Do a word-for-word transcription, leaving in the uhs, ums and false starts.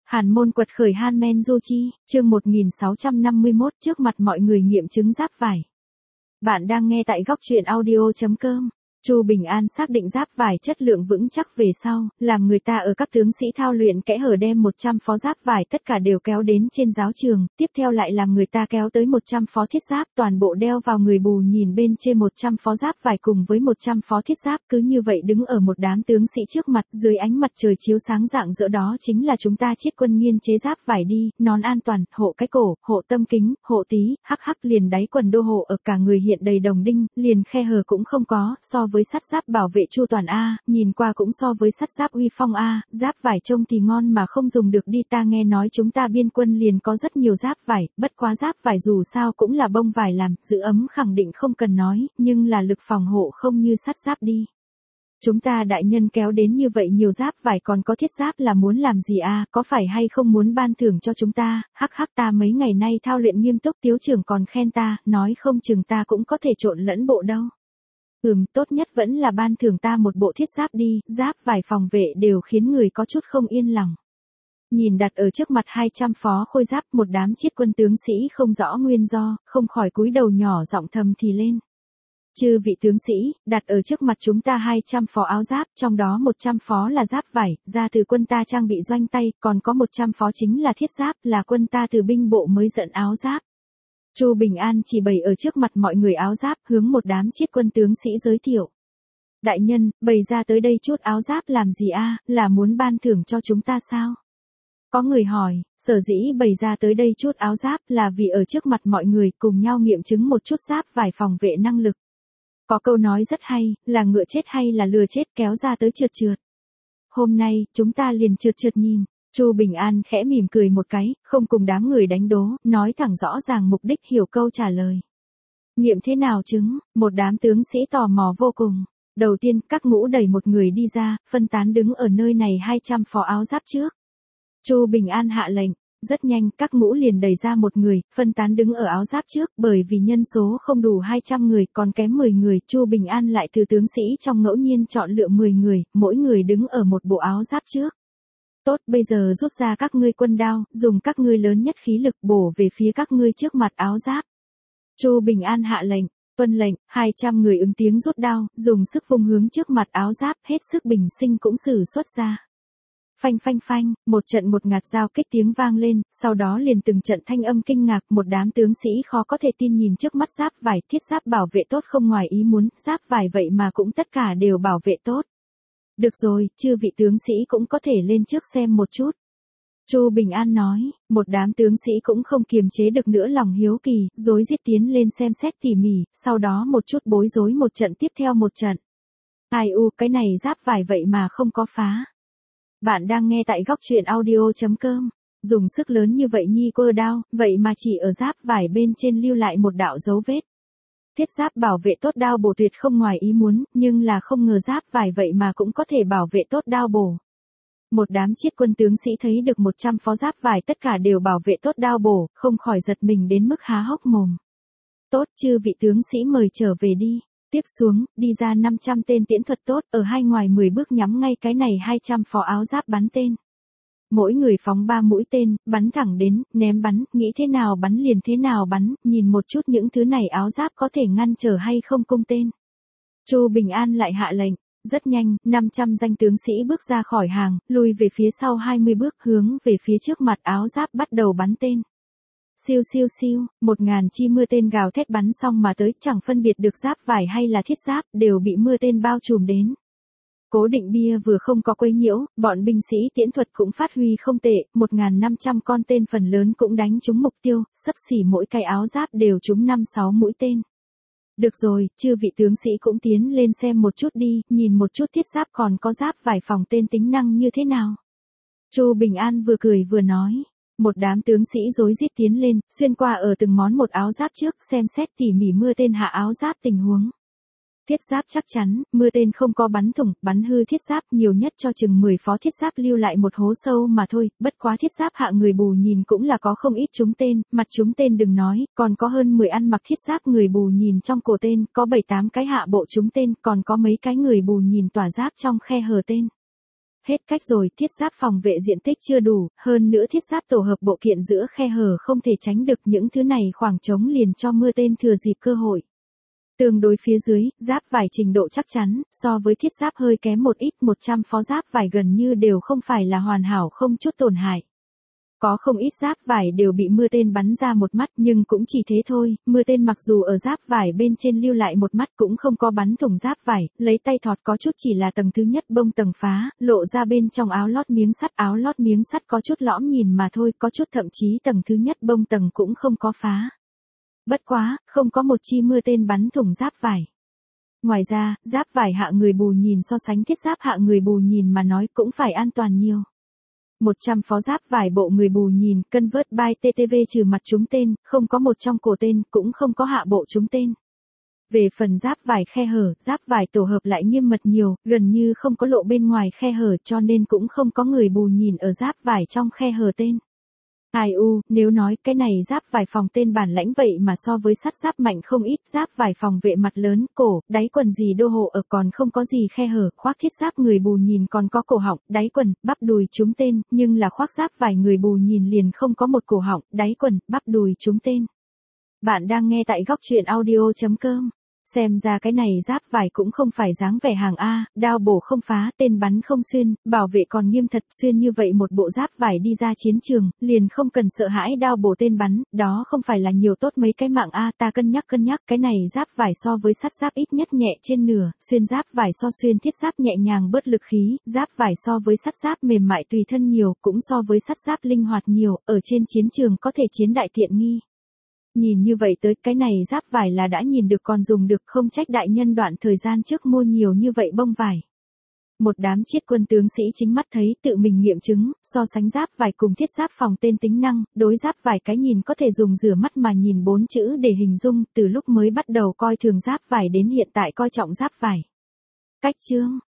Hàn Môn quật khởi Hanmen Jochi, chương một nghìn sáu trăm năm mươi mốt trước mặt mọi người nghiệm chứng giáp vải. Bạn đang nghe tại góc truyện audio chấm com. Chu Bình An xác định giáp vải chất lượng vững chắc về sau, làm người ta ở các tướng sĩ thao luyện kẽ hở đem một trăm phó giáp vải tất cả đều kéo đến trên giáo trường, tiếp theo lại làm người ta kéo tới một trăm phó thiết giáp toàn bộ đeo vào người bù nhìn bên trên một trăm phó giáp vải cùng với một trăm phó thiết giáp cứ như vậy đứng ở một đám tướng sĩ trước mặt dưới ánh mặt trời chiếu sáng rạng rỡ đó chính là chúng ta chiết quân nghiên chế giáp vải đi, nón an toàn, hộ cái cổ, hộ tâm kính, hộ tí, hắc hắc liền đáy quần đô hộ ở cả người hiện đầy đồng đinh, liền khe hở cũng không có, so với sắt giáp bảo vệ chu toàn a, nhìn qua cũng so với sắt giáp uy phong a, giáp vải trông thì ngon mà không dùng được đi, ta nghe nói chúng ta biên quân liền có rất nhiều giáp vải, bất quá giáp vải dù sao cũng là bông vải làm, giữ ấm khẳng định không cần nói, nhưng là lực phòng hộ không như sắt giáp đi. Chúng ta đại nhân kéo đến như vậy nhiều giáp vải còn có thiết giáp là muốn làm gì a, có phải hay không muốn ban thưởng cho chúng ta, hắc hắc ta mấy ngày nay thao luyện nghiêm túc tiếu trưởng còn khen ta, nói không chừng ta cũng có thể trộn lẫn bộ đâu. Ừm, tốt nhất vẫn là ban thưởng ta một bộ thiết giáp đi, giáp vải phòng vệ đều khiến người có chút không yên lòng. Nhìn đặt ở trước mặt hai trăm phó khôi giáp một đám chiết quân tướng sĩ không rõ nguyên do, không khỏi cúi đầu nhỏ giọng thầm thì lên. Chư vị tướng sĩ, đặt ở trước mặt chúng ta hai trăm phó áo giáp, trong đó một trăm phó là giáp vải, ra từ quân ta trang bị doanh tay, còn có một trăm phó chính là thiết giáp, là quân ta từ binh bộ mới dẫn áo giáp. Chu Bình An chỉ bày ở trước mặt mọi người áo giáp, hướng một đám chiết quân tướng sĩ giới thiệu. Đại nhân, bày ra tới đây chút áo giáp làm gì a, là muốn ban thưởng cho chúng ta sao? Có người hỏi, sở dĩ bày ra tới đây chút áo giáp là vì ở trước mặt mọi người cùng nhau nghiệm chứng một chút giáp vải phòng vệ năng lực. Có câu nói rất hay, là ngựa chết hay là lừa chết kéo ra tới trượt trượt. Hôm nay, chúng ta liền trượt trượt nhìn. Chu Bình An khẽ mỉm cười một cái, không cùng đám người đánh đố, nói thẳng rõ ràng mục đích hiểu câu trả lời. Nghiệm thế nào chứng, một đám tướng sĩ tò mò vô cùng. Đầu tiên, các ngũ đẩy một người đi ra, phân tán đứng ở nơi này hai trăm phó áo giáp trước. Chu Bình An hạ lệnh, rất nhanh các ngũ liền đẩy ra một người, phân tán đứng ở áo giáp trước, bởi vì nhân số không đủ hai trăm người, còn kém mười người, Chu Bình An lại từ tướng sĩ trong ngẫu nhiên chọn lựa mười người, mỗi người đứng ở một bộ áo giáp trước. Tốt, bây giờ rút ra các ngươi quân đao, dùng các ngươi lớn nhất khí lực bổ về phía các ngươi trước mặt áo giáp. Chu Bình An hạ lệnh, tuân lệnh, hai trăm người ứng tiếng rút đao, dùng sức vung hướng trước mặt áo giáp, hết sức bình sinh cũng sử xuất ra. Phanh phanh phanh, một trận một ngạt giao kích tiếng vang lên, sau đó liền từng trận thanh âm kinh ngạc, một đám tướng sĩ khó có thể tin nhìn trước mắt giáp vải, thiết giáp bảo vệ tốt không ngoài ý muốn, giáp vải vậy mà cũng tất cả đều bảo vệ tốt. Được rồi, chư vị tướng sĩ cũng có thể lên trước xem một chút. Chu Bình An nói, một đám tướng sĩ cũng không kiềm chế được nữa lòng hiếu kỳ, rối rít tiến lên xem xét tỉ mỉ, sau đó một chút bối rối một trận tiếp theo một trận. Ai u, cái này giáp vải vậy mà không có phá. Bạn đang nghe tại góc truyện audio chấm com. Dùng sức lớn như vậy nhi cơ đao, vậy mà chỉ ở giáp vải bên trên lưu lại một đạo dấu vết. Thiết giáp bảo vệ tốt đao bổ tuyệt không ngoài ý muốn, nhưng là không ngờ giáp vải vậy mà cũng có thể bảo vệ tốt đao bổ. Một đám chiết quân tướng sĩ thấy được một trăm phó giáp vải tất cả đều bảo vệ tốt đao bổ, không khỏi giật mình đến mức há hốc mồm. Tốt, chư vị tướng sĩ mời trở về đi. Tiếp xuống, đi ra năm trăm tên tiễn thuật tốt, ở hai ngoài mười bước nhắm ngay cái này hai trăm phó áo giáp bắn tên. Mỗi người phóng ba mũi tên, bắn thẳng đến, ném bắn, nghĩ thế nào bắn liền thế nào bắn, nhìn một chút những thứ này áo giáp có thể ngăn trở hay không cung tên. Chu Bình An lại hạ lệnh, rất nhanh, năm trăm danh tướng sĩ bước ra khỏi hàng, lùi về phía sau hai mươi bước hướng về phía trước mặt áo giáp bắt đầu bắn tên. Siêu siêu siêu, một ngàn chi mưa tên gào thét bắn xong mà tới, chẳng phân biệt được giáp vải hay là thiết giáp, đều bị mưa tên bao trùm đến. Cố Định Bia vừa không có quấy nhiễu, bọn binh sĩ tiễn thuật cũng phát huy không tệ, một nghìn năm trăm con tên phần lớn cũng đánh trúng mục tiêu, xấp xỉ mỗi cái áo giáp đều trúng năm sáu mũi tên. Được rồi, chư vị tướng sĩ cũng tiến lên xem một chút đi, nhìn một chút thiết giáp còn có giáp vải phòng tên tính năng như thế nào. Chu Bình An vừa cười vừa nói. Một đám tướng sĩ rối rít tiến lên, xuyên qua ở từng món một áo giáp trước, xem xét tỉ mỉ mưa tên hạ áo giáp tình huống. Thiết giáp chắc chắn, mưa tên không có bắn thủng, bắn hư thiết giáp nhiều nhất cho chừng mười phó thiết giáp lưu lại một hố sâu mà thôi, bất quá thiết giáp hạ người bù nhìn cũng là có không ít trúng tên, mặt trúng tên đừng nói, còn có hơn mười ăn mặc thiết giáp người bù nhìn trong cổ tên, có bảy tám cái hạ bộ trúng tên, còn có mấy cái người bù nhìn tỏa giáp trong khe hở tên. hết cách rồi, thiết giáp phòng vệ diện tích chưa đủ, hơn nữa thiết giáp tổ hợp bộ kiện giữa khe hở không thể tránh được, những thứ này khoảng trống liền cho mưa tên thừa dịp cơ hội. Tương đối phía dưới, giáp vải trình độ chắc chắn, so với thiết giáp hơi kém một ít, một trăm phó giáp vải gần như đều không phải là hoàn hảo không chút tổn hại. Có không ít giáp vải đều bị mưa tên bắn ra một mắt nhưng cũng chỉ thế thôi, mưa tên mặc dù ở giáp vải bên trên lưu lại một mắt cũng không có bắn thủng giáp vải, lấy tay thọt có chút chỉ là tầng thứ nhất bông tầng phá, lộ ra bên trong áo lót miếng sắt, áo lót miếng sắt có chút lõm nhìn mà thôi, có chút thậm chí tầng thứ nhất bông tầng cũng không có phá. Bất quá, không có một chi mưa tên bắn thủng giáp vải. Ngoài ra, giáp vải hạ người bù nhìn so sánh thiết giáp hạ người bù nhìn mà nói cũng phải an toàn nhiều. một trăm phó giáp vải bộ người bù nhìn, convert by tê tê vê trừ mặt trúng tên, không có một trong cổ tên, cũng không có hạ bộ trúng tên. Về phần giáp vải khe hở, giáp vải tổ hợp lại nghiêm mật nhiều, gần như không có lộ bên ngoài khe hở cho nên cũng không có người bù nhìn ở giáp vải trong khe hở tên. Ai u, nếu nói cái này giáp vải phòng tên bản lãnh vậy mà so với sắt giáp mạnh không ít, giáp vải phòng vệ mặt lớn, cổ, đáy quần gì đô hộ ở còn không có gì khe hở, khoác thiết giáp người bù nhìn còn có cổ họng, đáy quần, bắp đùi trúng tên, nhưng là khoác giáp vải người bù nhìn liền không có một cổ họng, đáy quần, bắp đùi trúng tên. Bạn đang nghe tại góc truyện audio chấm com. Xem ra cái này giáp vải cũng không phải dáng vẻ hàng A, đao bổ không phá, tên bắn không xuyên, bảo vệ còn nghiêm thật, xuyên như vậy một bộ giáp vải đi ra chiến trường, liền không cần sợ hãi đao bổ tên bắn, đó không phải là nhiều tốt mấy cái mạng A, ta cân nhắc cân nhắc, cái này giáp vải so với sắt giáp ít nhất nhẹ trên nửa, xuyên giáp vải so xuyên thiết giáp nhẹ nhàng bớt lực khí, giáp vải so với sắt giáp mềm mại tùy thân nhiều, cũng so với sắt giáp linh hoạt nhiều, ở trên chiến trường có thể chiến đại tiện nghi. Nhìn như vậy tới cái này giáp vải là đã nhìn được còn dùng được, không trách đại nhân đoạn thời gian trước mua nhiều như vậy bông vải. Một đám triết quân tướng sĩ chính mắt thấy tự mình nghiệm chứng, so sánh giáp vải cùng thiết giáp phòng tên tính năng, đối giáp vải cái nhìn có thể dùng rửa mắt mà nhìn bốn chữ để hình dung, từ lúc mới bắt đầu coi thường giáp vải đến hiện tại coi trọng giáp vải. Cách chương